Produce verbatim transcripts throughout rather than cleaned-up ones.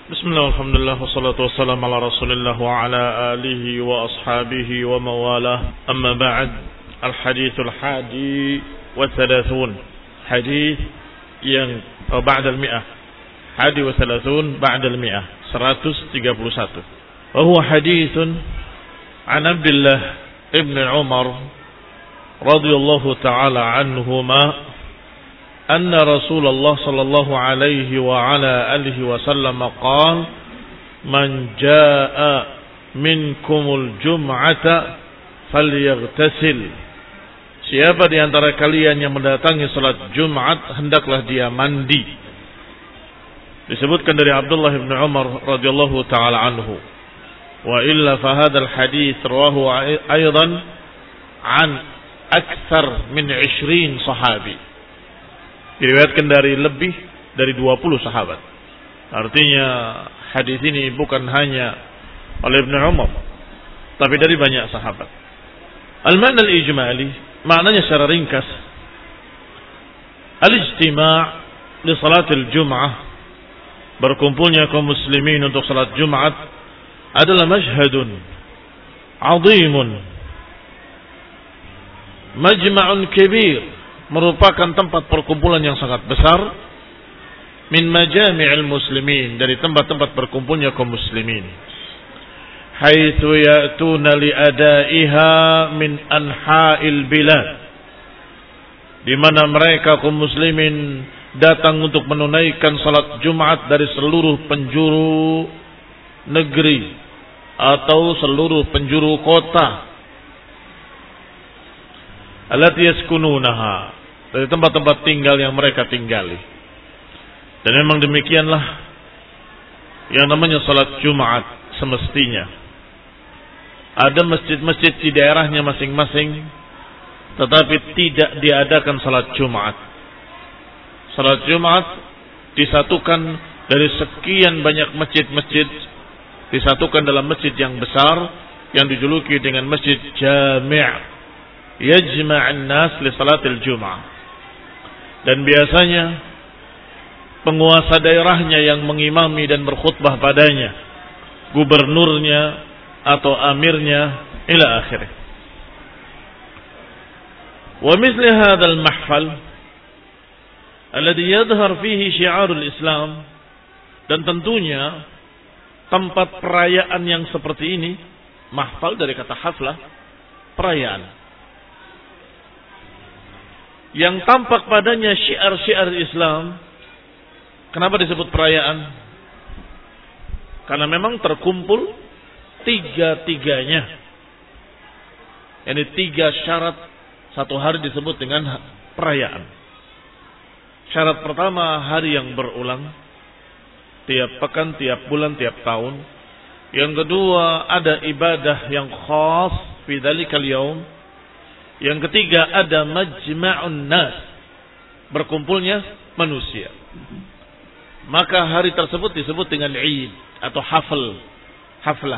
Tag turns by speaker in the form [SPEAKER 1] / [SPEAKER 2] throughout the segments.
[SPEAKER 1] Bismillah, alhamdulillah, wassalatu wassalamu ala rasulillah wa ala alihi wa ashabihi wa mawalah. Amma ba'd, al-hadithul hadi wa thalathun. Hadith yang oh, ba'da al-mi'ah. Hadi wa thalathun ba'da al-mi'ah. seratus tiga puluh satu. Wa huwa hadithun an Abdullah ibn Umar radhiyallahu ta'ala anhuma أن رسول الله صلى الله عليه وعلى آله وسلم قال من جاء منكم الجمعة فليغتسل. Siapa di antara kalian yang mendatangi salat Jumat, hendaklah dia mandi. Disebutkan dari Abdullah bin Umar radhiyallahu taala anhu. Wa illa fa hadzal hadits rawahu aidan an aktsar min ishrin sahabi. Diriwayatkan dari lebih dari dua puluh sahabat. Artinya hadis ini bukan hanya oleh Ibnu Umar, tapi dari banyak sahabat. Al-ma'na al-ijmali, maknanya secara ringkas, al-ijtima' li salatil jum'ah, berkumpulnya kaum muslimin untuk salat Jumat adalah mashhadun 'azimun, majma'un kabir, merupakan tempat perkumpulan yang sangat besar, min majami'il muslimin, dari tempat-tempat berkumpulnya kaum muslimin, haitsu ya'tuna li adaiha min anha'il bilad, di mana mereka kaum muslimin datang untuk menunaikan salat Jumat dari seluruh penjuru negeri atau seluruh penjuru kota, allati yaskununaha, dari tempat-tempat tinggal yang mereka tinggali. Dan memang demikianlah yang namanya salat Jumat semestinya. Ada masjid-masjid di daerahnya masing-masing, tetapi tidak diadakan salat Jumat. Salat Jumat disatukan dari sekian banyak masjid-masjid, disatukan dalam masjid yang besar yang dijuluki dengan Masjid Jami', yajma'an nas li salatil Jum'ah. Dan biasanya penguasa daerahnya yang mengimami dan berkhutbah padanya, gubernurnya atau amirnya, ila akhirih. Wa mithli hadzal mahfal alladhi yadhhar fihi syi'arul Islam, dan tentunya tempat perayaan yang seperti ini, mahfal dari kata haflah, perayaan, yang tampak padanya syiar-syiar Islam. Kenapa disebut perayaan? Karena memang terkumpul tiga-tiganya. Ini tiga syarat satu hari disebut dengan perayaan. Syarat pertama, hari yang berulang, tiap pekan, tiap bulan, tiap tahun. Yang kedua, ada ibadah yang khas fi dzalikal yaum. Yang ketiga, ada majma'un nas, berkumpulnya manusia. Maka hari tersebut disebut dengan Eid atau hafl, haflah.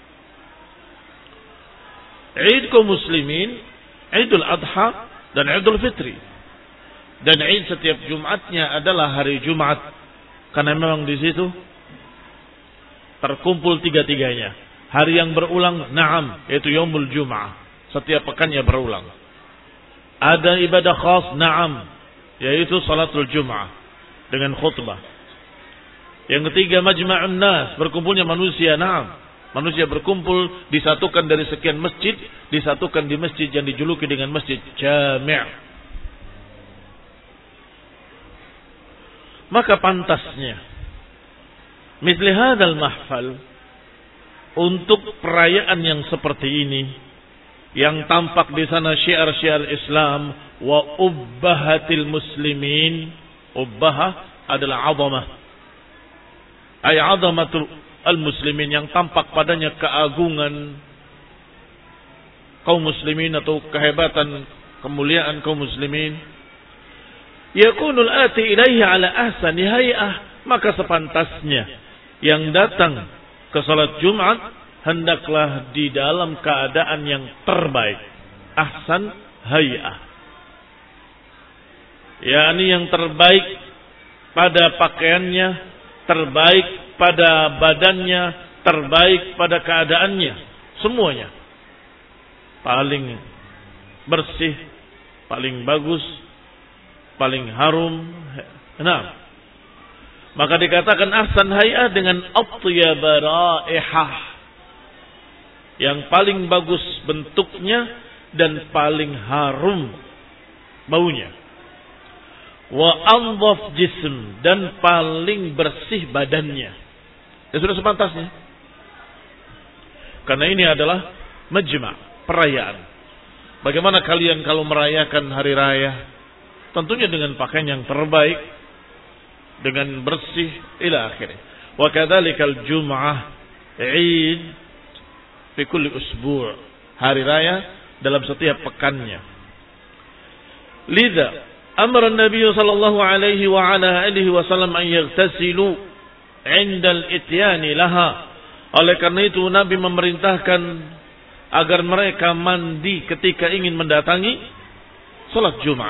[SPEAKER 1] Eid kaum muslimin, Idul Adha dan Idul Fitri. Dan Eid setiap Jumatnya adalah hari Jumat, karena memang di situ terkumpul tiga-tiganya. Hari yang berulang, na'am, yaitu Yaumul Jum'ah, setiap pekannya berulang. Ada ibadah khas, na'am, yaitu salatul Jum'ah dengan khutbah. Yang ketiga, majma'un nas, berkumpulnya manusia, na'am. Manusia berkumpul, disatukan dari sekian masjid, disatukan di masjid yang dijuluki dengan Masjid Jami'. Maka pantasnya mithli hadzal mahfal, untuk perayaan yang seperti ini, yang tampak di sana syiar-syiar Islam, wa ubbahatil muslimin. Ubbahah adalah azamah, ay azamatul al-muslimin, yang tampak padanya keagungan kaum muslimin atau kehebatan, kemuliaan kaum muslimin. Yakunul ati ilaihi ala ahsani hay'ah, maka sepantasnya yang datang ke salat Jumat hendaklah di dalam keadaan yang terbaik. Ahsan hay'ah, yakni yang terbaik pada pakaiannya, terbaik pada badannya, terbaik pada keadaannya, semuanya paling bersih, paling bagus, paling harum. Nah, maka dikatakan ahsan hay'ah dengan atyab raihah, yang paling bagus bentuknya dan paling harum baunya. Wa anzaf jism, dan paling bersih badannya. Ya sudah sepantasnya. Karena ini adalah majma', perayaan. Bagaimana kalian kalau merayakan hari raya? Tentunya dengan pakaian yang terbaik, dengan bersih, ila akhirnya. Wa kadzalikal jum'ah 'id fi kulli usbu', hari raya dalam setiap pekannya. Lidza amara Nabi sallallahu alaihi wa ala alihi wasallam an yaghtasilu 'inda al-ityan laha. Oleh karena itu Nabi memerintahkan agar mereka mandi ketika ingin mendatangi salat Jumat.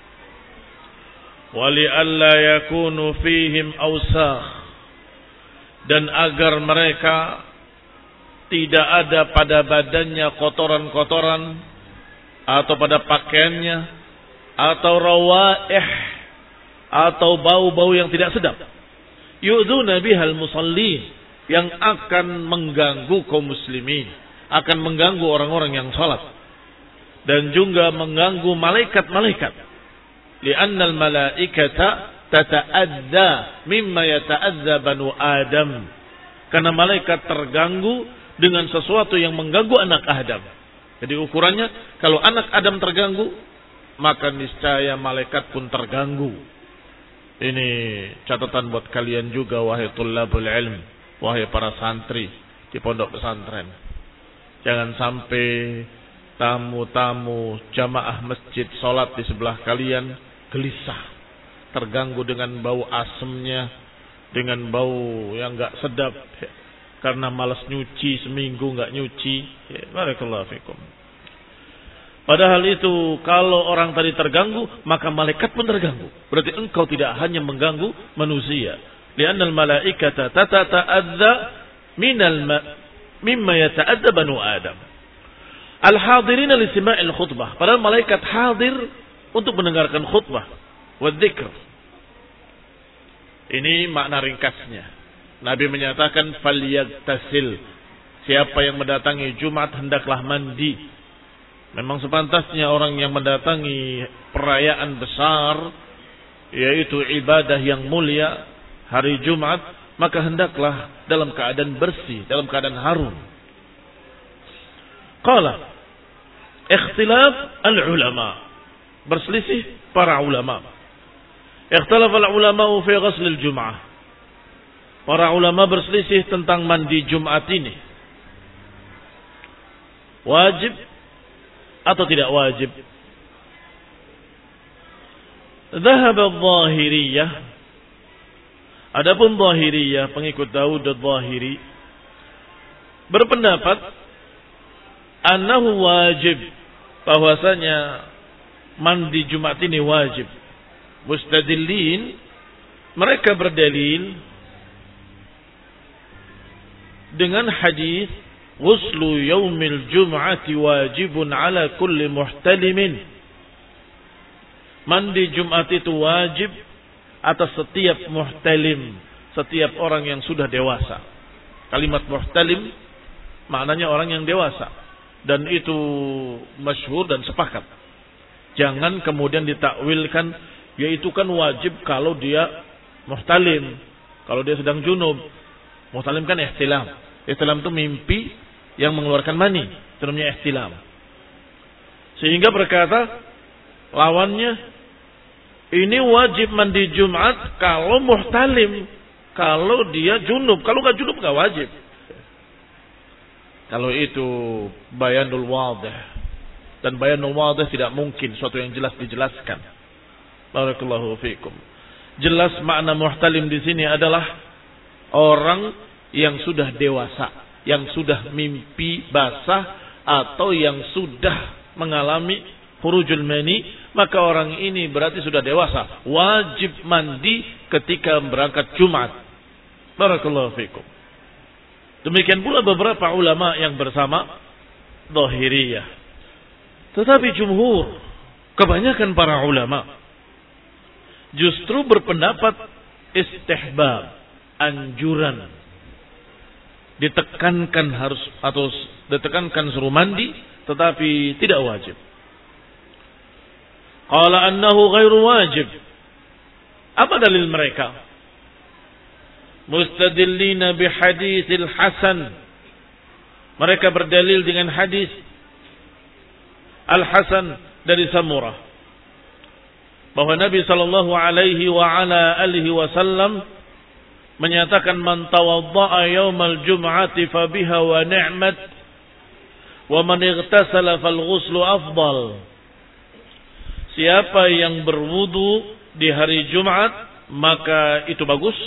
[SPEAKER 1] Wa li alla yakunu fihim awsakh, dan agar mereka tidak ada pada badannya kotoran-kotoran atau pada pakaiannya atau rawaih atau bau-bau yang tidak sedap. Yu'dzuna bihal musallin, yang akan mengganggu kaum muslimin, akan mengganggu orang-orang yang salat, dan juga mengganggu malaikat-malaikat. Li'annal malaikata tata'adza mimma yata'adza banu Adam, karena malaikat terganggu dengan sesuatu yang mengganggu anak Adam. Jadi ukurannya, kalau anak Adam terganggu, maka niscaya malaikat pun terganggu. Ini catatan buat kalian juga, wahai tullabul ilm, wahai para santri di pondok pesantren. Jangan sampai tamu-tamu jamaah masjid sholat di sebelah kalian gelisah, terganggu dengan bau asemnya, dengan bau yang enggak sedap, karena malas nyuci, seminggu enggak nyuci. Barakallahu fikum. Padahal itu kalau orang tadi terganggu, maka malaikat pun terganggu. Berarti engkau tidak hanya mengganggu manusia. Li'annal malaikata tata'adza minal ma mimma yata'adza banu Adam. Al-hadirina li sima'il khutbah. Padahal malaikat hadir untuk mendengarkan khutbah wa dzikr. Ini makna ringkasnya. Nabi menyatakan falyagtasil. Siapa yang mendatangi Jumat hendaklah mandi. Memang sepantasnya orang yang mendatangi perayaan besar, yaitu ibadah yang mulia, hari Jumat, maka hendaklah dalam keadaan bersih, dalam keadaan harum. Qala ikhtilaf al-ulama, berselisih para ulama. Ikhtilaf al-ulama fi ghusl al-jum'ah. Para ulama berselisih tentang mandi Jumat ini. Wajib atau tidak wajib? Dhahab al-Zahiriyah. Adapun Zahiriyah, pengikut Daud al-Zahiri, berpendapat annahu wajib, bahwasanya mandi Jumat ini wajib. Mustadillin, mereka berdalil dengan hadis ghuslu yaumil jum'ati wajibun ala kulli muhtalimin. Mandi Jumat itu wajib atas setiap muhtalim, setiap orang yang sudah dewasa. Kalimat muhtalim maknanya orang yang dewasa, dan itu masyhur dan sepakat. Jangan kemudian ditakwilkan, yaitu kan wajib kalau dia muhtalim, kalau dia sedang junub. Muhtalim kan ihtilam. Ihtilam itu mimpi yang mengeluarkan mani, itu namanya ihtilam. Sehingga berkata lawannya, ini wajib mandi Jumat kalau muhtalim, kalau dia junub. Kalau enggak junub enggak wajib. Kalau itu bayanul wadih, dan bayanul wadih tidak mungkin suatu yang jelas dijelaskan. Barakallahu fiikum. Jelas makna muhtalim di sini adalah orang yang sudah dewasa, yang sudah mimpi basah, atau yang sudah mengalami khurujul mani, maka orang ini berarti sudah dewasa, wajib mandi ketika berangkat Jumat. Barakallahu fikum. Demikian pula beberapa ulama yang bersama Zahiriyah. Tetapi jumhur, kebanyakan para ulama justru berpendapat istihbab, anjuran. Ditekankan harus atau ditekankan suruh mandi, tetapi tidak wajib. Qala annahu ghairu wajib. Apa dalil mereka? Mustadillina bihaditsil Hasan. Mereka berdalil dengan hadis Al-Hasan dari Samurah, bahwa Nabi sallallahu alaihi wa ala alihi wasallam menyatakan, man tawadda'a yaumal jum'ati fa biha wa ni'mat wa man ightasala fal ghuslu afdal. Siapa yang berwudu di hari Jumat maka itu bagus,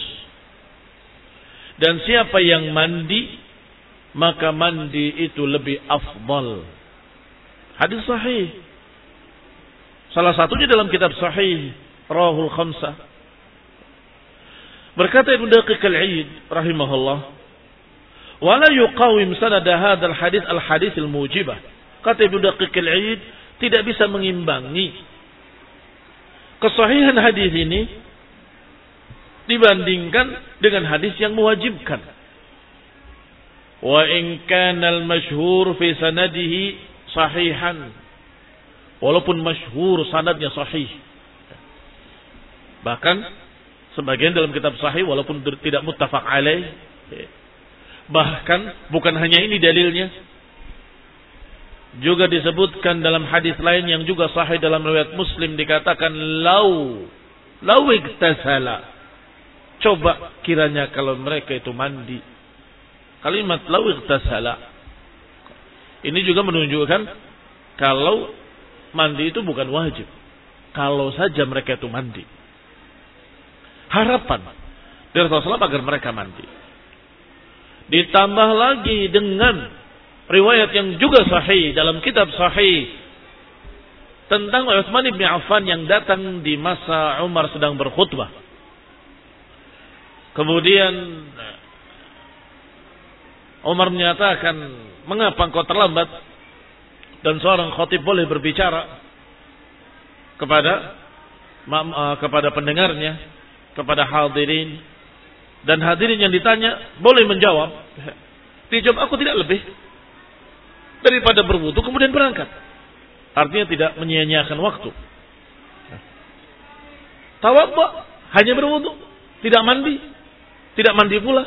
[SPEAKER 1] dan siapa yang mandi maka mandi itu lebih afdal. Hadis sahih. Salah satunya dalam kitab sahih Rawahul Khamsah. Berkata Ibnu Daqiq al-Eid rahimahullah, wala yuqawim sanad hadzal hadis al-hadis al-mujibah. Kata Ibnu Daqiq al-Eid, tidak bisa mengimbangi kesahihan hadis ini dibandingkan dengan hadis yang mewajibkan. Wa in kana al-mashhur fi sanadihi sahihan, walaupun masyhur sanadnya sahih. Bahkan sebagian dalam kitab sahih walaupun tidak muttafaq alaih. Bahkan bukan hanya ini dalilnya, juga disebutkan dalam hadis lain yang juga sahih dalam riwayat Muslim, dikatakan lau lau iktasala. Coba kiranya kalau mereka itu mandi. Kalimat lau iktasala ini juga menunjukkan kalau mandi itu bukan wajib, kalau saja mereka itu mandi. Harapan dari Rasulullah agar mereka mandi. Ditambah lagi dengan riwayat yang juga sahih dalam kitab sahih tentang Utsman bin Affan yang datang di masa Umar sedang berkhutbah. Kemudian Umar menyatakan, mengapa engkau terlambat? Dan seorang khatib boleh berbicara kepada kepada pendengarnya, kepada hadirin, dan hadirin yang ditanya boleh menjawab. Dijawab, aku tidak lebih daripada berwudu kemudian berangkat. Artinya tidak menyia-nyiakan waktu. Tawaddu, hanya berwudu, tidak mandi, tidak mandi pula.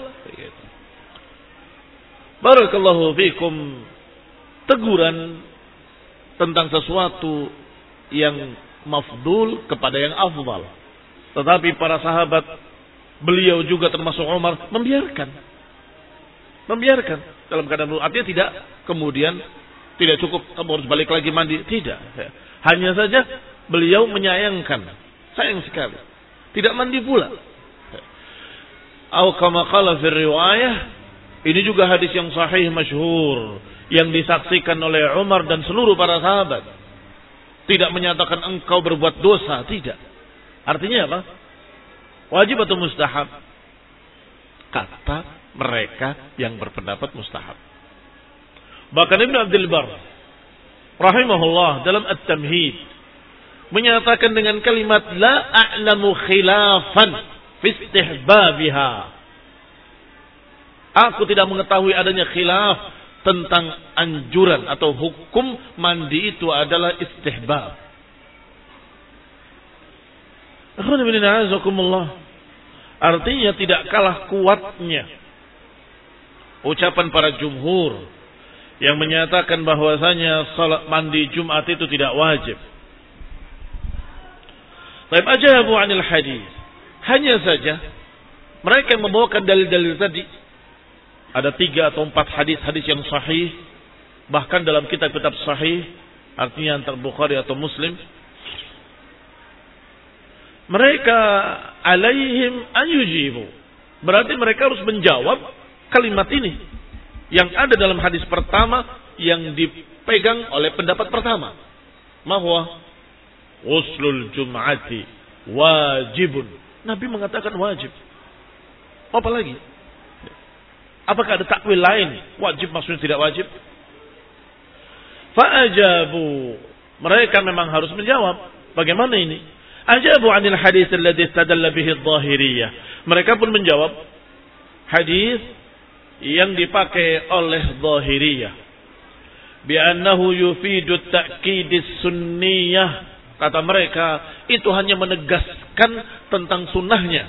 [SPEAKER 1] Barakallahu fikum. Teguran tentang sesuatu yang mafdul kepada yang afdal. Tetapi para sahabat, beliau juga termasuk Umar, membiarkan. Membiarkan. Dalam keadaan berwudu. Artinya tidak kemudian tidak cukup kamu harus balik lagi mandi. Tidak. Hanya saja beliau menyayangkan. Sayang sekali. Tidak mandi pula. Au kama qala fi riwayah. Ini juga hadis yang sahih masyhur yang disaksikan oleh Umar dan seluruh para sahabat. Tidak menyatakan engkau berbuat dosa, tidak. Artinya apa? Wajib atau mustahab? Kata mereka yang berpendapat mustahab. Bahkan Ibnu Abdul Bar rahimahullah dalam At-Tamhid menyatakan dengan kalimat la a'lamu khilafan fi istihbabiha. Aku tidak mengetahui adanya khilaf tentang anjuran atau hukum mandi itu adalah istihbab. Artinya tidak kalah kuatnya ucapan para jumhur yang menyatakan bahwasanya salat mandi Jumat itu tidak wajib. Baik, ajabu anil hadis. Hanya saja mereka yang membawakan dalil-dalil tadi, ada tiga atau empat hadis-hadis yang sahih, bahkan dalam kitab-kitab sahih, artinya antara Bukhari atau Muslim. Mereka alaihim an yujibu. Berarti mereka harus menjawab kalimat ini yang ada dalam hadis pertama yang dipegang oleh pendapat pertama, bahwa ghuslul jum'ati wajibun. Nabi mengatakan wajib. Apa lagi? Apakah ada takwil lain? Wajib maksudnya tidak wajib? Fa'ajabu. Mereka memang harus menjawab. Bagaimana ini? Ajabu anil hadis alladhi istadalla bihi adh-dhahiriyah. Mereka pun menjawab hadis yang dipakai oleh Dhahiriyah. Bi'annahu yufidu ta'kidis sunniyah. Kata mereka, itu hanya menegaskan tentang sunnahnya.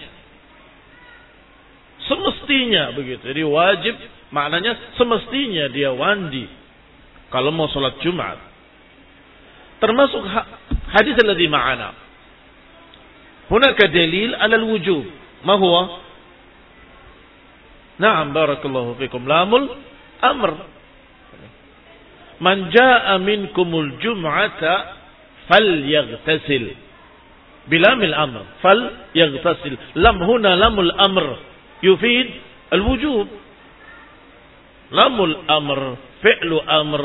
[SPEAKER 1] Semestinya begitu. Jadi wajib, maknanya semestinya dia mandi kalau mau sholat Jumat. Termasuk hadis alladhi ma'ana. Hunaka dalil ala al-wujub. Ma huwa? Na'am, barakallahu fikum. Lamul amr. Man jaa'a minkumul jum'ata falyaghtasil. Bilamil amr. Falyaghtasil. Lam huna lamul amr. Yufid al-wujub. Lamul amr. Fi'lu amr.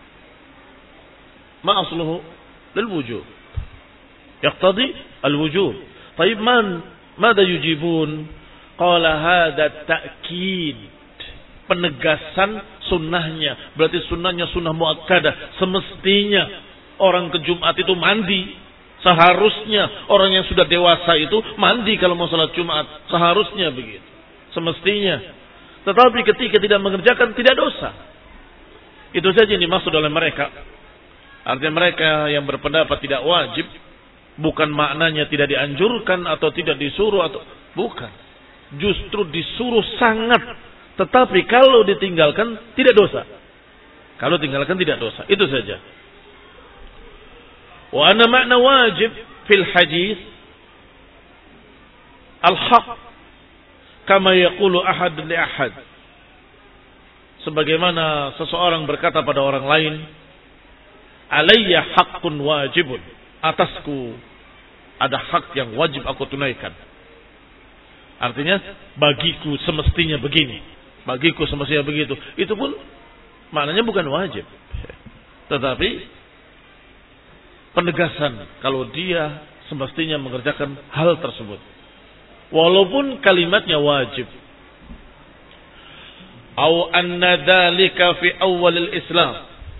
[SPEAKER 1] Ma asluhu lil-wujub. Yaqtadi al-wujub. طيب man ماذا يجيبون؟ قال هذا التأكيد. Penegasan sunnahnya. Berarti sunnahnya sunnah muakkadah. Semestinya orang ke Jumat itu mandi. Seharusnya orang yang sudah dewasa itu mandi kalau mau salat Jumat. Seharusnya begitu. Semestinya. Tetapi ketika tidak mengerjakan tidak dosa. Itu saja yang dimaksud oleh mereka. Artinya mereka yang berpendapat tidak wajib. Bukan maknanya tidak dianjurkan atau tidak disuruh atau bukan. Justru disuruh sangat. Tetapi kalau ditinggalkan tidak dosa. Kalau tinggalkan tidak dosa. Itu saja. Wa anna makna wajib fil hadis al-haq kama yaqulu ahad li ahad. Sebagaimana seseorang berkata pada orang lain, alayya haqqun wajibun. Atasku ada hak yang wajib aku tunaikan. Artinya bagiku semestinya begini, bagiku semestinya begitu. Itu pun maknanya bukan wajib, tetapi penegasan kalau dia semestinya mengerjakan hal tersebut, walaupun kalimatnya wajib. Au anna dzalika fi awwalil Islam,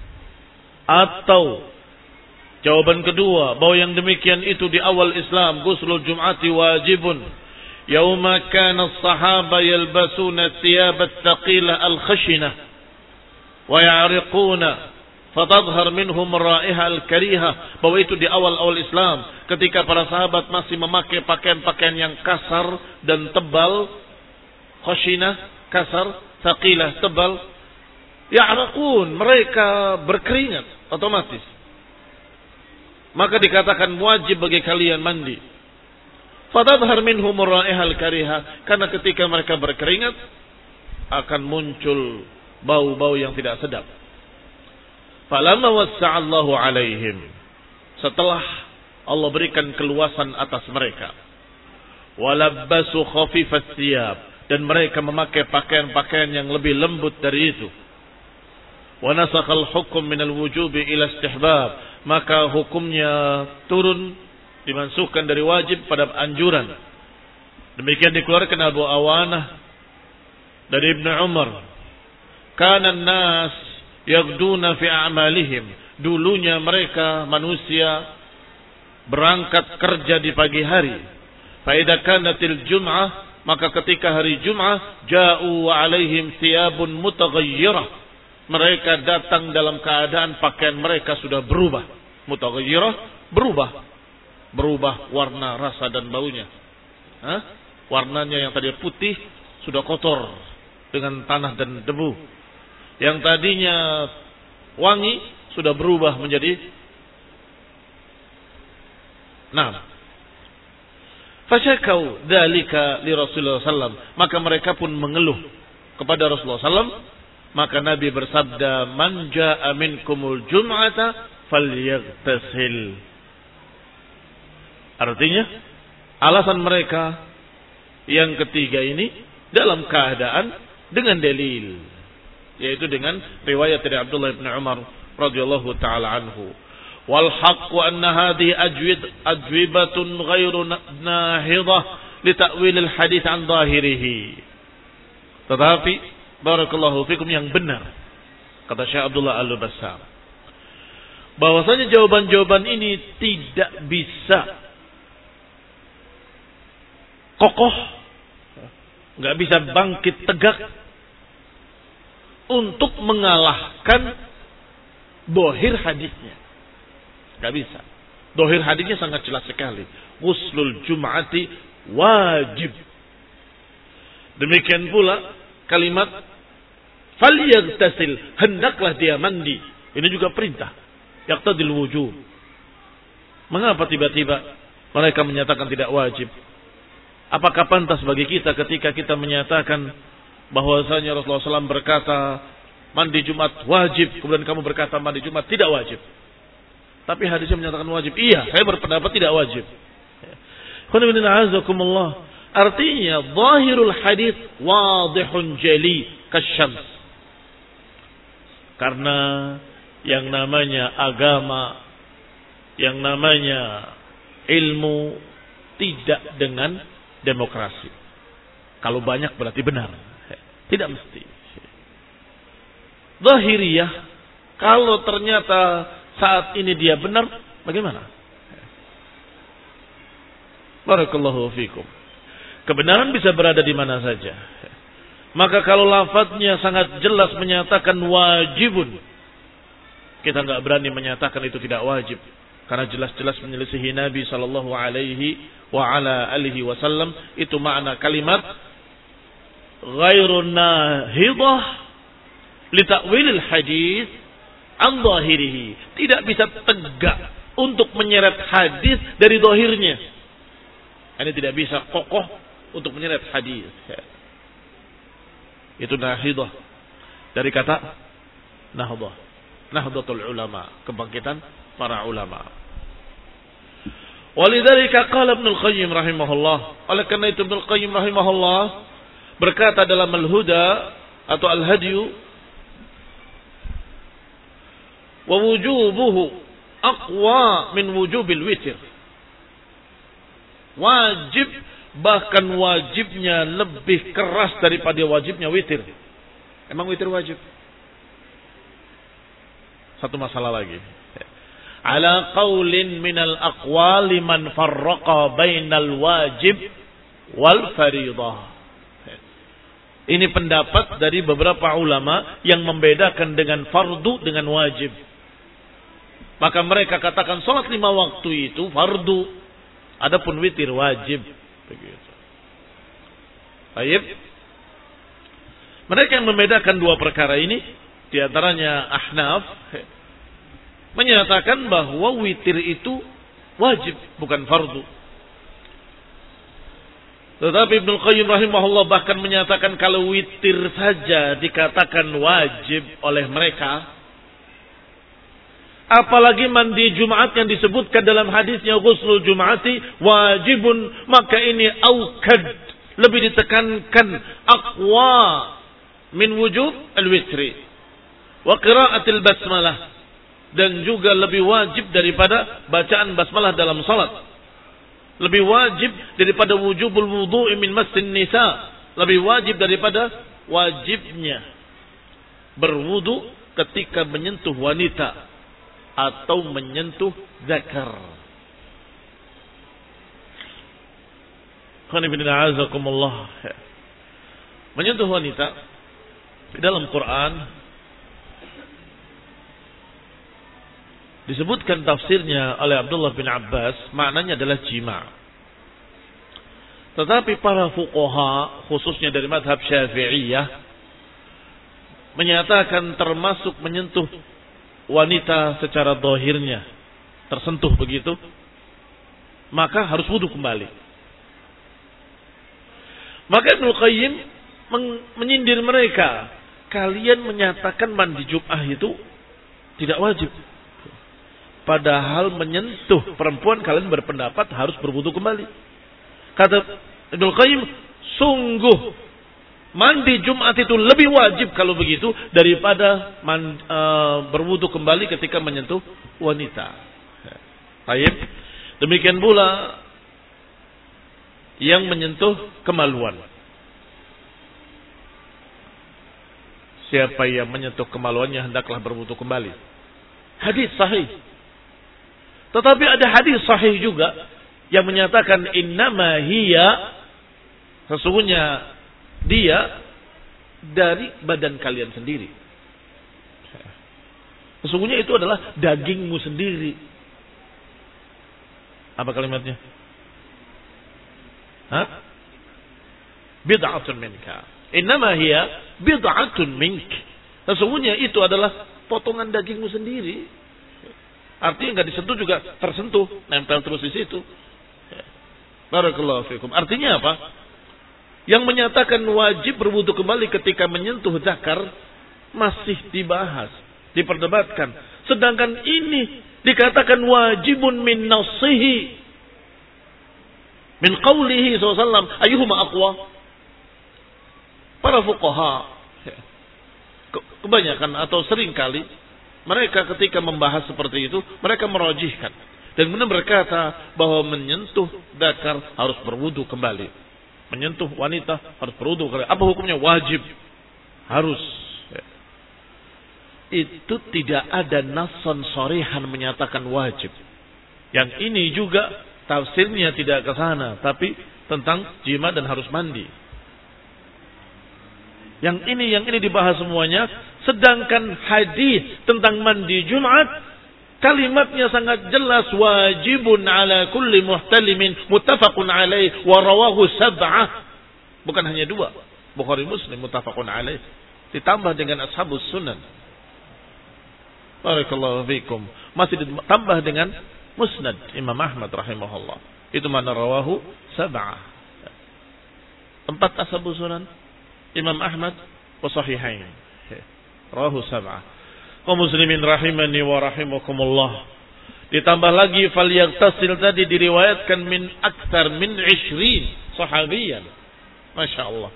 [SPEAKER 1] atau jawaban kedua, bahwa yang demikian itu di awal Islam, ghuslul jum'ati wajibun. Yauma kana as-sahaba yalbasuna thiyab at-thaqila al-khashina wa ya'riquna fatadhhar minhum ar-ra'iha al-kariha. Bahwa itu di awal-awal Islam, ketika para sahabat masih memakai pakaian-pakaian yang kasar dan tebal, khashina, kasar, thaqilah, tebal. Ya'riqun, mereka berkeringat otomatis. Maka dikatakan wajib bagi kalian mandi. Fatadhhar minhum ar-ra'ihal kariha, karena ketika mereka berkeringat akan muncul bau-bau yang tidak sedap. Falamma wassa'allahu alaihim, setelah Allah berikan keluasan atas mereka, walabbasu khafifas thiyab, dan mereka memakai pakaian-pakaian yang lebih lembut dari itu. Wa nasakhal hukm minal wujubi ila istihbab, maka hukumnya turun, dimansuhkan dari wajib pada anjuran. Demikian dikeluarkan Abu Awanah dari Ibnu Umar. Kana an-nas yaghduna fi a'malihim. Dulunya mereka manusia berangkat kerja di pagi hari. Fa idza kanatil jum'ah, maka ketika hari Jum'ah, ja'u alaihim thiyabun mutaghayyirah. Mereka datang dalam keadaan pakaian mereka sudah berubah. Mutaghayyirah, berubah. Berubah warna, rasa dan baunya. Hah? Warnanya yang tadi putih sudah kotor dengan tanah dan debu. Yang tadinya wangi sudah berubah menjadi nah. Fasyakau dzalika li Rasulullah sallallahu alaihi wasallam. Maka mereka pun mengeluh kepada Rasulullah sallallahu alaihi wasallam. Maka Nabi bersabda, man jaa'a minkumul jum'ata falyaghtasil. Artinya, alasan mereka yang ketiga ini dalam keadaan dengan dalil, yaitu dengan riwayat dari Abdullah bin Umar radhiyallahu taala anhu. Wal haqqu anna hadhihi ajwid ajwibatun ghairu nahidah li ta'wil al hadits an zahirihi. Tetapi barakallahu fikum, yang benar, kata Syekh Abdullah Al-Bassam, bahwasanya jawaban-jawaban ini tidak bisa kokoh, nggak bisa bangkit tegak untuk mengalahkan dohir hadisnya. Nggak bisa. Dohir hadisnya sangat jelas sekali. Ghuslul Jum'ati wajib. Demikian pula kalimat falyaghtasil, hendaklah dia mandi. Ini juga perintah. Yaqtadil wujub. Mengapa tiba-tiba mereka menyatakan tidak wajib? Apakah pantas bagi kita ketika kita menyatakan bahwasanya Rasulullah shallallahu alaihi wasallam berkata mandi Jumat wajib, kemudian kamu berkata mandi Jumat tidak wajib? Tapi hadisnya menyatakan wajib. Iya, saya berpendapat tidak wajib. Artinya zahirul hadis wadihun jali kasyams. Karena yang namanya agama, yang namanya ilmu tidak dengan demokrasi. Kalau banyak berarti benar. Tidak mesti. Zahiriyah, kalau ternyata saat ini dia benar, bagaimana? Barakallahu fikum. Kebenaran bisa berada di mana saja. Maka kalau lafadznya sangat jelas menyatakan wajibun, kita nggak berani menyatakan itu tidak wajib, karena jelas-jelas menyelisihi Nabi Sallallahu Alaihi wa ala alihi Wasallam. Itu makna kalimat ghairun nahidah litakwilil hadis an zahirihi. Tidak bisa tegak untuk menyeret hadis dari zahirnya. Ini tidak bisa kokoh untuk menyeret hadis. Itu nahidah dari kata nahdah, nahdlatul ulama, kebangkitan para ulama. Walidzalika qala Ibnu Al-Qayyim rahimahullah. Oleh karena itu Ibnu Al-Qayyim rahimahullah berkata dalam Al-Huda atau Al-Hadyu, wa wujubuhu aqwa min wujubil witr. Wajib, bahkan wajibnya lebih keras daripada wajibnya witir. Emang witir wajib? Satu masalah lagi. Ala qaulin minal aqwali man farraqa bainal wajib wal fariḍah. Ini pendapat dari beberapa ulama yang membedakan dengan fardu dengan wajib. Maka mereka katakan salat lima waktu itu fardu, adapun witir wajib. Begitu. Baik. Mereka yang membedakan dua perkara ini, di antaranya Ahnaf, menyatakan bahwa witir itu wajib, bukan fardu. Tetapi Ibnu Qayyim rahimahullah bahkan menyatakan kalau witir saja dikatakan wajib oleh mereka, apalagi mandi Jumat yang disebutkan dalam hadisnya ghuslul Jum'ati wajibun, maka ini aukad, lebih ditekankan, aqwa min wujub al-witri wa qiraatil basmalah, dan juga lebih wajib daripada bacaan basmalah dalam salat, lebih wajib daripada wujubul wudu'i min massin nisa, lebih wajib daripada wajibnya berwudu ketika menyentuh wanita atau menyentuh zakar. Menyentuh wanita di dalam Quran disebutkan tafsirnya oleh Abdullah bin Abbas, maknanya adalah jima'. Tetapi para fuqaha, khususnya dari mazhab Syafi'iyah, menyatakan termasuk menyentuh wanita secara zahirnya, tersentuh begitu, maka harus wudu kembali. Maka Ibnu Qayyim menyindir mereka, kalian menyatakan mandi Jum'ah itu tidak wajib, padahal menyentuh perempuan kalian berpendapat harus berwudu kembali. Kata Ibnu Qayyim, sungguh mandi Jumat itu lebih wajib kalau begitu daripada man, uh, berwudu kembali ketika menyentuh wanita. Baik. Demikian pula yang menyentuh kemaluan. Siapa yang menyentuh kemaluannya hendaklah berwudu kembali. Hadis sahih. Tetapi ada hadis sahih juga yang menyatakan innama hiya, sesungguhnya dia dari badan kalian sendiri. Sesungguhnya itu adalah dagingmu sendiri. Apa kalimatnya? Hah? Bid'atun minka. Innama hiya bid'atun mink. Sesungguhnya itu adalah potongan dagingmu sendiri. Artinya nggak disentuh juga tersentuh, nempel terus di situ. Barakallahu fikum. Artinya apa? Yang menyatakan wajib berwudu kembali ketika menyentuh zakar masih dibahas, diperdebatkan. Sedangkan ini dikatakan wajibun min nasihi, min qawlihi sallallahu alaihi wasallam, ayyuhuma aqwa. Para fuqaha kebanyakan atau seringkali mereka ketika membahas seperti itu, mereka merojihkan dan kemudian berkata bahwa menyentuh zakar harus berwudu kembali. Menyentuh wanita harus berwudu kembali. Apa hukumnya? Wajib. Harus. Itu tidak ada nasan sharihan menyatakan wajib. Yang ini juga tafsirnya tidak ke sana, tapi tentang jima dan harus mandi. Yang ini, yang ini dibahas semuanya. Sedangkan hadis tentang mandi Jumat, kalimatnya sangat jelas, wajibun ala kulli muhtalimin muttafaqun alaih wa rawahu sab'ah. Bukan hanya dua, Bukhari Muslim muttafaqun alaih, ditambah dengan ashabus sunan. Barakallahu fikum. Masih ditambah dengan musnad Imam Ahmad rahimahullah. Itu mana rawahu sab'ah. Empat ashabus sunan, Imam Ahmad wa sahihain. Rawahu sab'ah. Kaum muslimin rahimani wa rahimakumullah. Ditambah lagi falyaghtasil tadi diriwayatkan min aktsar min ishrin sahabiyan. Masya Allah.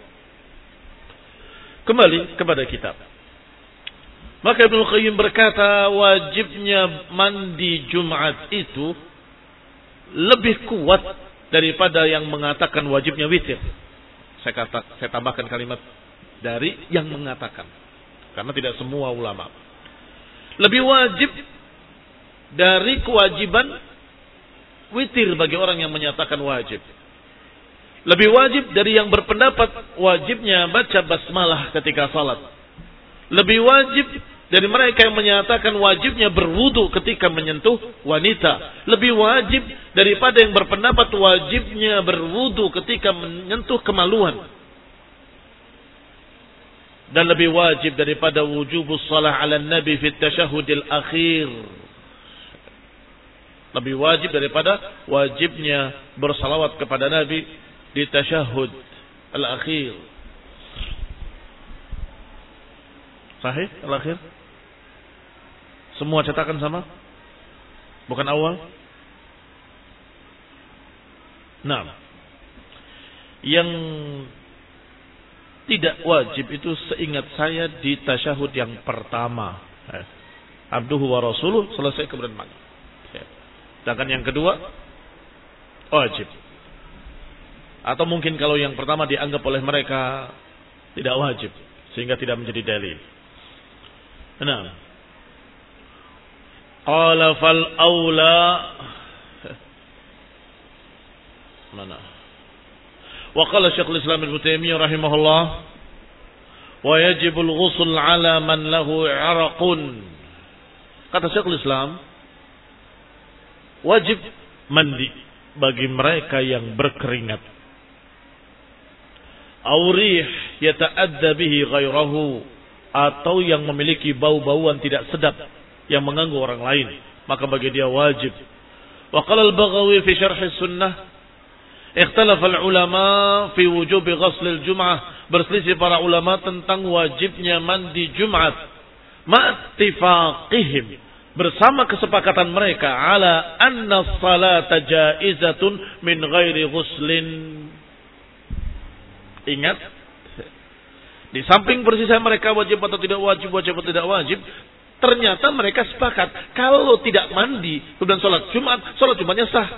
[SPEAKER 1] Kembali kepada kitab. Maka Ibnu Qayyim berkata wajibnya mandi Jumat itu lebih kuat daripada yang mengatakan wajibnya witir. Saya kata, saya tambahkan kalimat dari yang mengatakan. Karena tidak semua ulama. Lebih wajib dari kewajiban witir bagi orang yang menyatakan wajib. Lebih wajib dari yang berpendapat wajibnya baca basmalah ketika salat. Lebih wajib dari mereka yang menyatakan wajibnya berwudu ketika menyentuh wanita. Lebih wajib daripada yang berpendapat wajibnya berwudu ketika menyentuh kemaluan. Dan lebih wajib daripada wujubus salah ala nabi fit tasyahudil akhir. Lebih wajib daripada wajibnya bersalawat kepada Nabi di tasyahud al-akhir. Sahih al-akhir? Semua cetakan sama? Bukan awal? Nah, yang tidak wajib itu seingat saya di tasyahud yang pertama. Abduhu wa rasuluh selesai kemudian mandi. Sedangkan yang kedua wajib. Atau mungkin kalau yang pertama dianggap oleh mereka tidak wajib sehingga tidak menjadi dalil. Nah, qala fal aula mana? Wa qala Syekhul Islam Ibnu Taimiyah rahimahullah wa yajibul ghusl ala man lahu 'araqun. Kata Syekhul Islam, wajib mandi bagi mereka yang berkeringat. Aurih yata'adda bihi ghairahu, atau yang memiliki bau-bauan tidak sedap yang mengganggu orang lain, maka bagi dia wajib. Wa qala al-Baghawi fi syarh sunnah, ikhtalafa al-ulama fi wujub ghusl al-jum'ah, berselisih para ulama tentang wajibnya mandi Jumat. Ma'attifaqihim, bersama kesepakatan mereka, ala anna salata jaizatun min ghairi ghuslin. Ingat, di samping persisaan mereka wajib atau tidak wajib, wajib atau tidak wajib, ternyata mereka sepakat kalau tidak mandi kemudian sholat Jumat, sholat Jumatnya sah.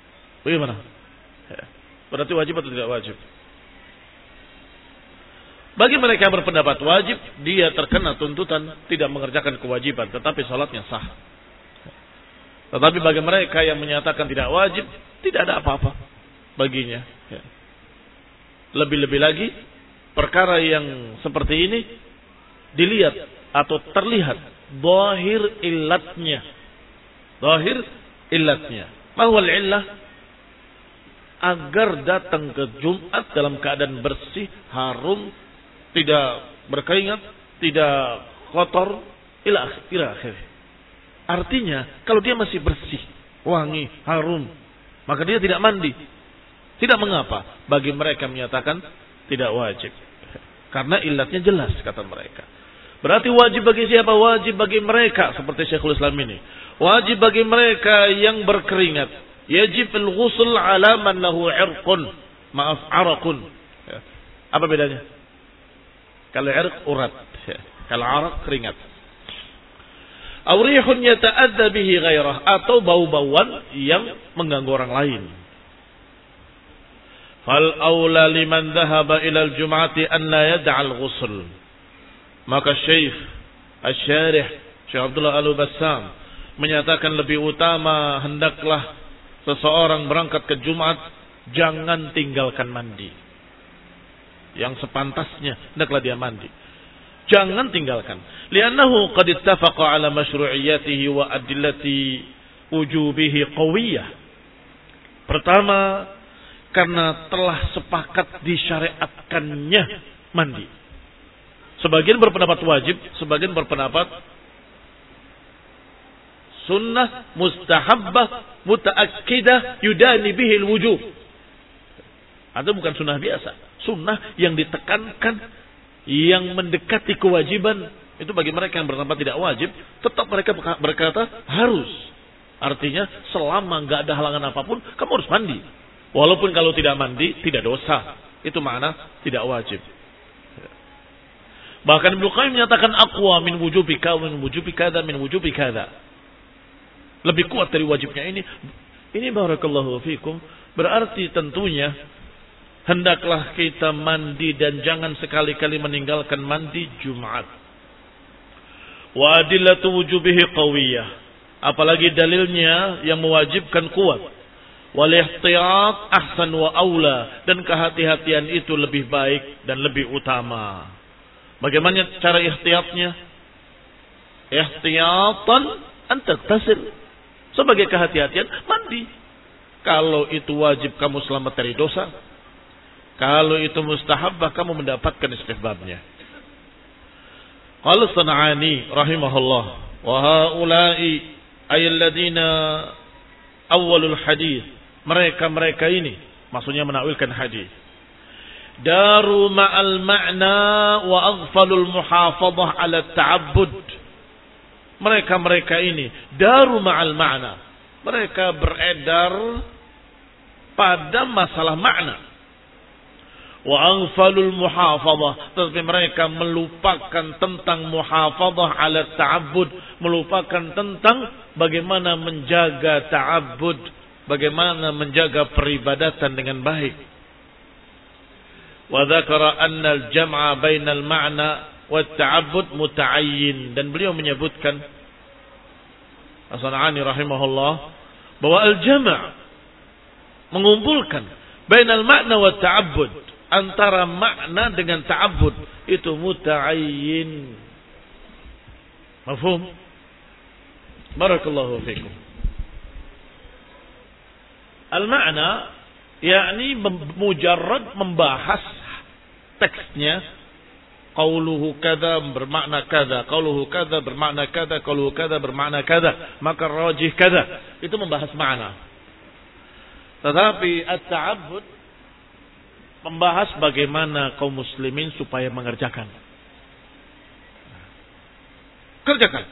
[SPEAKER 1] Bagaimana? Berarti wajib atau tidak wajib? Bagi mereka yang berpendapat wajib, dia terkena tuntutan tidak mengerjakan kewajiban, tetapi salatnya sah. Tetapi bagi mereka yang menyatakan tidak wajib, tidak ada apa-apa baginya. Lebih-lebih lagi, perkara yang seperti ini dilihat atau terlihat zahir illatnya. Zahir illatnya. Mahwal illah, agar datang ke Jumat dalam keadaan bersih, harum, tidak berkeringat, tidak kotor, ila akhir. Artinya, kalau dia masih bersih, wangi, harum, maka dia tidak mandi. Tidak mengapa bagi mereka menyatakan tidak wajib. Karena illatnya jelas, kata mereka. Berarti wajib bagi siapa? Wajib bagi mereka, seperti Syekhul Islam ini. Wajib bagi mereka yang berkeringat. Yajib al-ghusl ala man lahu irqun. Maaf, araqun. Apa bedanya? Kalau irq urat. Kalau araq keringat. Aw rihun yata'adza bihi ghairah. Atau bau-bauan yang mengganggu orang lain. Fal awla liman dhahaba ila al-jum'ati an la yad'a al-ghusl. Maka Syekh Asy-Syarih Syekh Abdullah Al-Bassam menyatakan lebih utama hendaklah seseorang berangkat ke Jumat jangan tinggalkan mandi. Yang sepantasnya hendaklah dia mandi. Jangan tinggalkan. Li'annahu qad ittafaqa ala masyru'iyyatihi wa adillati wujubihi qawiyyah. Pertama, karena telah sepakat disyariatkannya mandi. Sebagian berpendapat wajib, sebagian berpendapat sunnah mustahabbah mutaakkidah yudani bihil wujub. Atau bukan sunnah biasa, sunnah yang ditekankan, yang mendekati kewajiban. Itu bagi mereka yang berpendapat tidak wajib, tetap mereka berkata harus. Artinya selama nggak ada halangan apapun, kamu harus mandi. Walaupun kalau tidak mandi tidak dosa. Itu makna tidak wajib. Bahkan Ibnu Qayyim menyatakan aqwa min wujubika min wujubika kada min wujubika kada. Lebih kuat dari wajibnya ini. Ini barakallahu fikum, berarti tentunya hendaklah kita mandi dan jangan sekali-kali meninggalkan mandi Jumat. Wa adillatu wujubihi qawiyah. Apalagi dalilnya yang mewajibkan kuat. Wal ihtiyat ahsan wa aula, dan kehati-hatian itu lebih baik dan lebih utama. Bagaimana cara ihtiyatnya? Ihtiyatan an taghtasil. Sebagai kehati-hatian mandi. Kalau itu wajib kamu selamat dari dosa. Kalau itu mustahabbah kamu mendapatkan istihbabnya. Qala San'ani rahimahullah, wa haula'i ayyul ladina awwalul hadis. Mereka-mereka ini maksudnya menakwilkan hadis. Daru ma'al ma'na wa aghfalul muhafadhah 'ala ta'abbud. Mereka-mereka ini daru ma'al ma'na. Mereka beredar pada masalah makna. Wa aghfalul muhafadhah, tetapi mereka melupakan tentang muhafadhah 'ala ta'abbud, melupakan tentang bagaimana menjaga ta'abbud, bagaimana menjaga peribadatan dengan baik. Wa dzakara anna al-jam'a bainal ma'na wat ta'abbud muta'ayyin, dan beliau menyebutkan As-San'ani rahimahullah bahwa al-jam' mengumpulkan bainal ma'na wat ta'abbud, antara makna dengan ta'abbud itu muta'ayyin. Mafhum? Barakallahu fikum. Al-ma'na yakni mujarrad membahas teksnya. Qauluhu kada bermakna kada, qauluhu kada bermakna kada, qauluhu kada bermakna kada, maka rajih kada. Itu membahas makna. Tetapi at-ta'abbud membahas bagaimana kaum muslimin supaya mengerjakan. Kerjakan.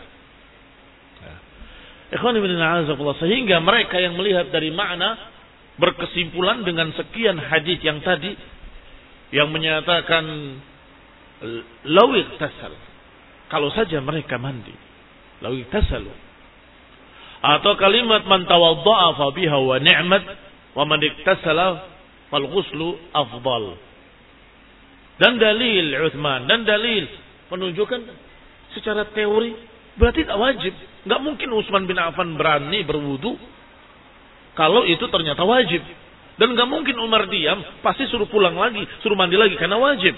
[SPEAKER 1] Ikhwan ibn a'azakullah, sehingga mereka yang melihat dari makna berkesimpulan dengan sekian hadis yang tadi yang menyatakan law ightasal, kalau saja mereka mandi, law ightasalu, atau kalimat man tawadda'a fa biha wa ni'mat wa man ightasala fal ghuslu afdal. dan dalil Utsman dan dalil menunjukkan secara teori berarti tak wajib. Nggak mungkin Utsman bin Affan berani berwudu kalau itu ternyata wajib. Dan nggak mungkin Umar diam, pasti suruh pulang lagi, suruh mandi lagi karena wajib.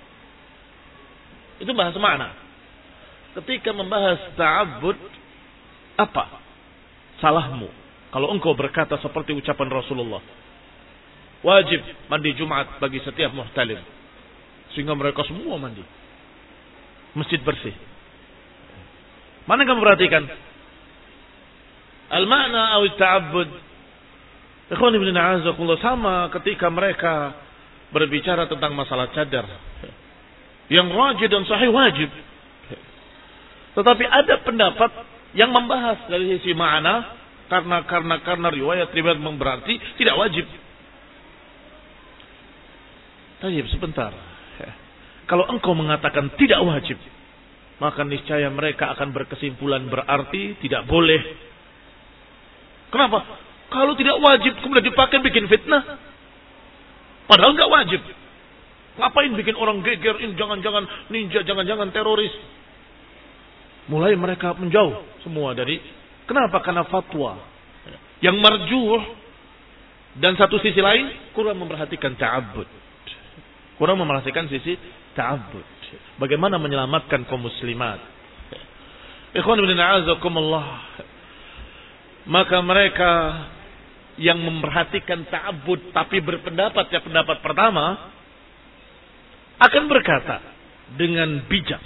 [SPEAKER 1] Itu bahas makna. Ketika membahas ta'abbud, apa salahmu kalau engkau berkata seperti ucapan Rasulullah, wajib mandi Jumat bagi setiap muhtalim, sehingga mereka semua mandi, masjid bersih. Mana kamu perhatikan al-makna atau ta'abbud? Ikhwan ibn a'azakullah, sama ketika mereka berbicara tentang masalah cadar yang rajih dan sahih wajib. Tetapi ada pendapat yang membahas dari sisi makna karena karena karena riwayat-riwayat berarti tidak wajib. Tayyib, sebentar. Kalau engkau mengatakan tidak wajib, maka niscaya mereka akan berkesimpulan berarti tidak boleh. Kenapa? Kalau tidak wajib kemudian dipakai bikin fitnah. Padahal nggak wajib. Ngapain bikin orang geger, ini jangan-jangan ninja, jangan-jangan teroris. Mulai mereka menjauh semua dari. Kenapa? Karena fatwa yang marjuh, dan satu sisi lain kurang memperhatikan ta'abbud. Kurang memperhatikan sisi ta'abbud. Bagaimana menyelamatkan kaum muslimat. Ikhwan ibn a'azakumullah. Maka mereka yang memperhatikan ta'abbud tapi berpendapat ya pendapat pertama akan berkata dengan bijak,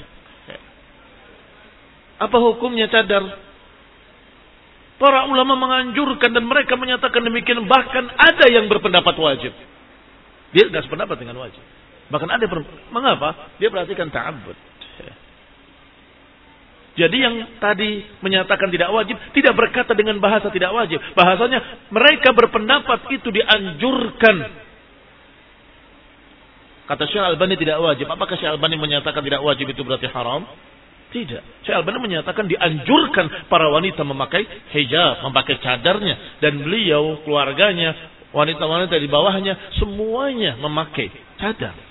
[SPEAKER 1] apa hukumnya cadar? Para ulama menganjurkan dan mereka menyatakan demikian, bahkan ada yang berpendapat wajib. Dia tidak sependapat dengan wajib. Bahkan ada yang mengapa? Dia perhatikan ta'abbud. Jadi yang tadi menyatakan tidak wajib, tidak berkata dengan bahasa tidak wajib. Bahasanya mereka berpendapat itu dianjurkan. Kata Syekh Albani tidak wajib. Apakah Syekh Albani menyatakan tidak wajib itu berarti haram? Tidak. Syekh Albani menyatakan dianjurkan para wanita memakai hijab, memakai cadarnya. Dan beliau, keluarganya, wanita-wanita di bawahnya, semuanya memakai cadar.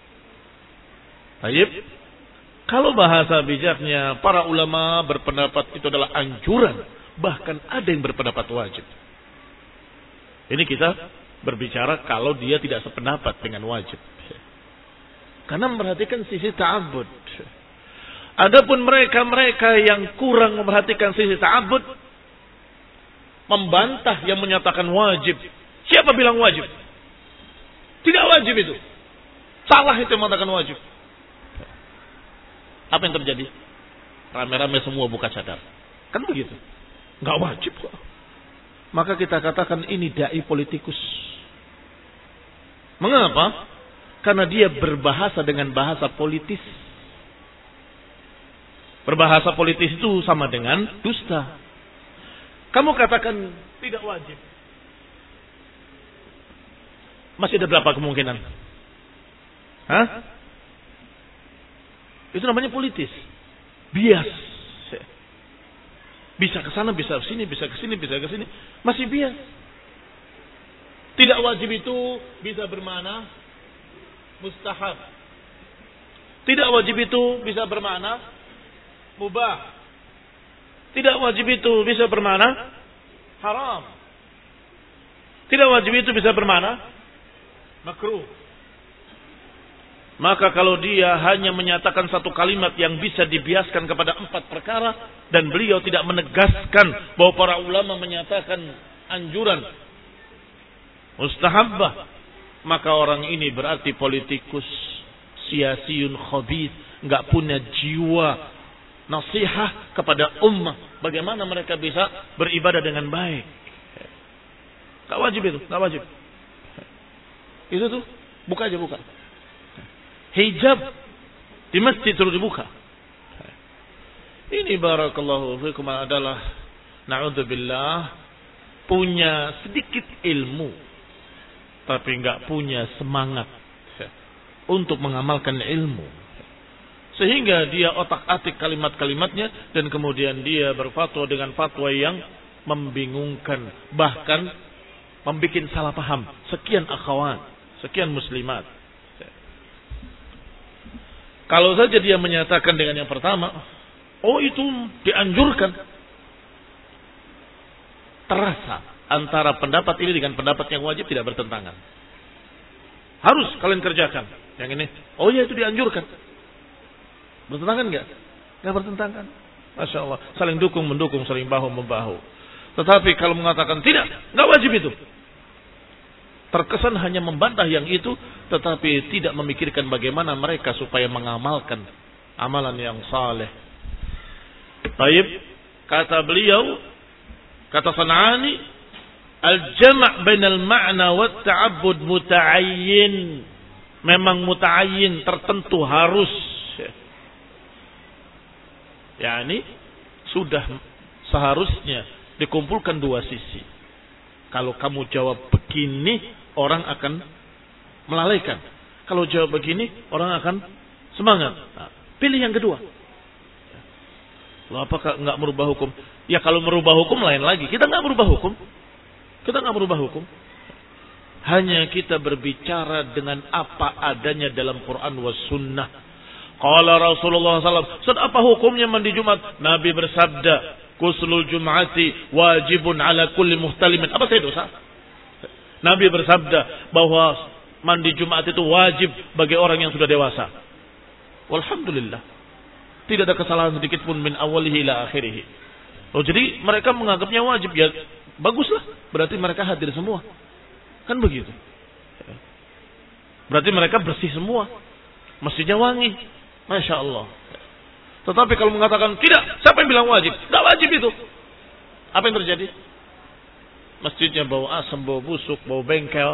[SPEAKER 1] Baik. Kalau bahasa bijaknya, para ulama berpendapat itu adalah anjuran. Bahkan ada yang berpendapat wajib. Ini kita berbicara kalau dia tidak sependapat dengan wajib. Karena memperhatikan sisi ta'abbud. Adapun mereka-mereka yang kurang memperhatikan sisi ta'abbud, membantah yang menyatakan wajib. Siapa bilang wajib? Tidak wajib itu. Salah itu yang mengatakan wajib. Apa yang terjadi? Rame-rame semua buka cadar. Kan begitu. Nggak wajib kok. Maka kita katakan ini dai politikus. Mengapa? Karena dia berbahasa dengan bahasa politis. Berbahasa politis itu sama dengan dusta. Kamu katakan tidak wajib. Masih ada berapa kemungkinan? Hah? Itu namanya politis. Bias. Bisa ke sana, bisa ke sini, bisa ke sini, bisa ke sini. Masih bias. Tidak wajib itu bisa bermakna mustahab. Tidak wajib itu bisa bermakna mubah. Tidak wajib itu bisa bermakna haram. Tidak wajib itu bisa bermakna makruh. Maka kalau dia hanya menyatakan satu kalimat yang bisa dibiaskan kepada empat perkara, dan beliau tidak menegaskan bahwa para ulama menyatakan anjuran mustahabbah, maka orang ini berarti politikus, siasiyun khabith, nggak punya jiwa nasihat kepada ummah. Bagaimana mereka bisa beribadah dengan baik? Nggak wajib itu, nggak wajib. Itu tuh buka aja buka. Hijab di masjid terus dibuka. Ini barakallahu fikum adalah na'udzubillah punya sedikit ilmu tapi enggak punya semangat untuk mengamalkan ilmu. Sehingga dia otak-atik kalimat-kalimatnya dan kemudian dia berfatwa dengan fatwa yang membingungkan, bahkan membuat salah paham sekian akhwat, sekian muslimat. Kalau saja dia menyatakan dengan yang pertama, oh itu dianjurkan, terasa antara pendapat ini dengan pendapat yang wajib tidak bertentangan. Harus kalian kerjakan. Yang ini, oh ya itu dianjurkan. Bertentangan enggak? Enggak bertentangan. Masya Allah. Saling dukung mendukung, saling bahu membahu. Tetapi kalau mengatakan tidak, enggak wajib itu. Terkesan hanya membantah yang itu, tetapi tidak memikirkan bagaimana mereka supaya mengamalkan amalan yang saleh. Baik, kata beliau, kata San'ani, al-jama' bainal ma'na wa ta'abbud muta'ayyin. Memang muta'ayyin, tertentu, harus. Yani sudah seharusnya dikumpulkan dua sisi. Kalau kamu jawab begini, orang akan melalaikan. Kalau jawab begini, orang akan semangat. Nah, pilih yang kedua. Loh, apakah enggak merubah hukum? Ya kalau merubah hukum lain lagi. Kita enggak merubah hukum. Kita enggak merubah hukum. Hanya kita berbicara dengan apa adanya dalam Quran was sunnah. Qala Rasulullah sallallahu alaihi wasallam, "Ustaz, apa hukumnya mandi Jumat?" Nabi bersabda, "Ghuslul Jum'ati wajibun ala kulli muhtalimin." Apa saya dosa? Nabi bersabda bahwa mandi Jumat itu wajib bagi orang yang sudah dewasa. Walhamdulillah. Tidak ada kesalahan sedikit pun min awalihi ila akhirih. Oh, jadi mereka menganggapnya wajib, ya baguslah. Berarti mereka hadir semua. Kan begitu. Berarti mereka bersih semua. Masjidnya wangi. Masya Allah. Tetapi kalau mengatakan tidak, siapa yang bilang wajib? Tidak wajib itu. Apa yang terjadi? Masjidnya bau asam, bau busuk, bau bengkel.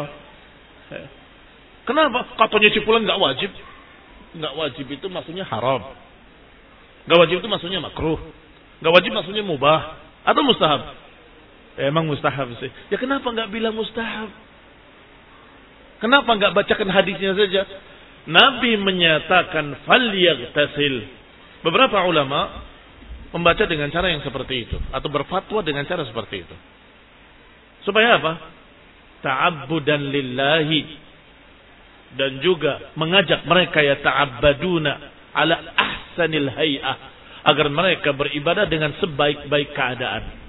[SPEAKER 1] Kenapa? Katanya cipulan nggak wajib. Nggak wajib itu maksudnya haram. Nggak wajib itu maksudnya makruh. Nggak wajib maksudnya mubah atau mustahab. Ya, emang mustahab sih. Ya kenapa nggak bilang mustahab? Kenapa nggak bacakan hadisnya saja? Nabi menyatakan falyaghtasil. Beberapa ulama membaca dengan cara yang seperti itu atau berfatwa dengan cara seperti itu. Supaya apa? Ta'abbudan lillahi, dan juga mengajak mereka ya ta'abbaduna ala ahsanil hay'ah, agar mereka beribadah dengan sebaik-baik keadaan.